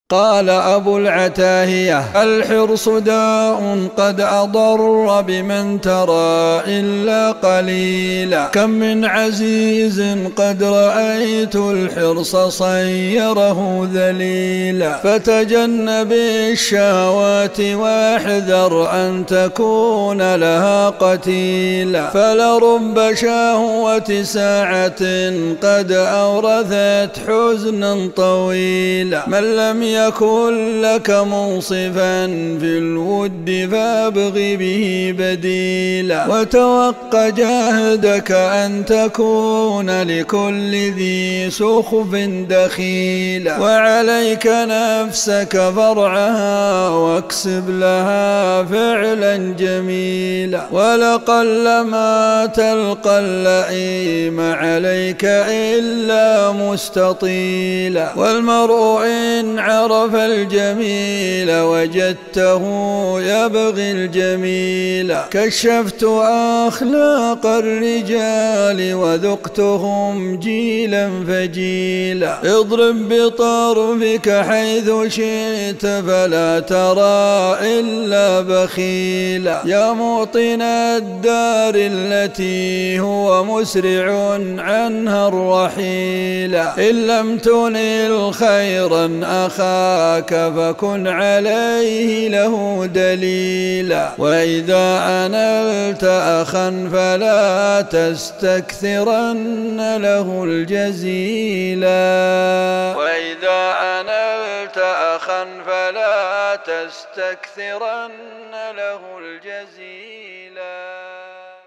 قال أبو العتاهية: الحرص داء قد أضر بمن ترى إلا قليلا. كم من عزيز قد رأيت الحرص صيره ذليلا. فتجنب الشهوات واحذر أن تكون لها قتيلا. فلرب شهوة ساعة قد أورثت حزنا طويلا. من لم يكن لك منصفا في الود فابغ به بديلا. وتوق جاهدك أن تكون لكل ذي سخف دخيلا. وعليك نفسك فرعها واكسب لها فعلا جميلا. ولقلما تلقى اللئيم عليك إلا مستطيلا. والمرء إن عرف الجميل وجدته يبغي الجميل. كشفت أخلاق الرجال وذقتهم جيلا فجيلا. اضرب بطرفك حيث شئت فلا ترى إلا بخيلا. يا موطن الدار التي هو مسرع عنها الرحيلا. إن لم تنل خيرا أخاك فكن عليه له دليلا. وإذا أنلت أخا فلا تستكثرن له الجزيلا. وإذا أنلت أخا فلا تستكثرن له الجزيلا.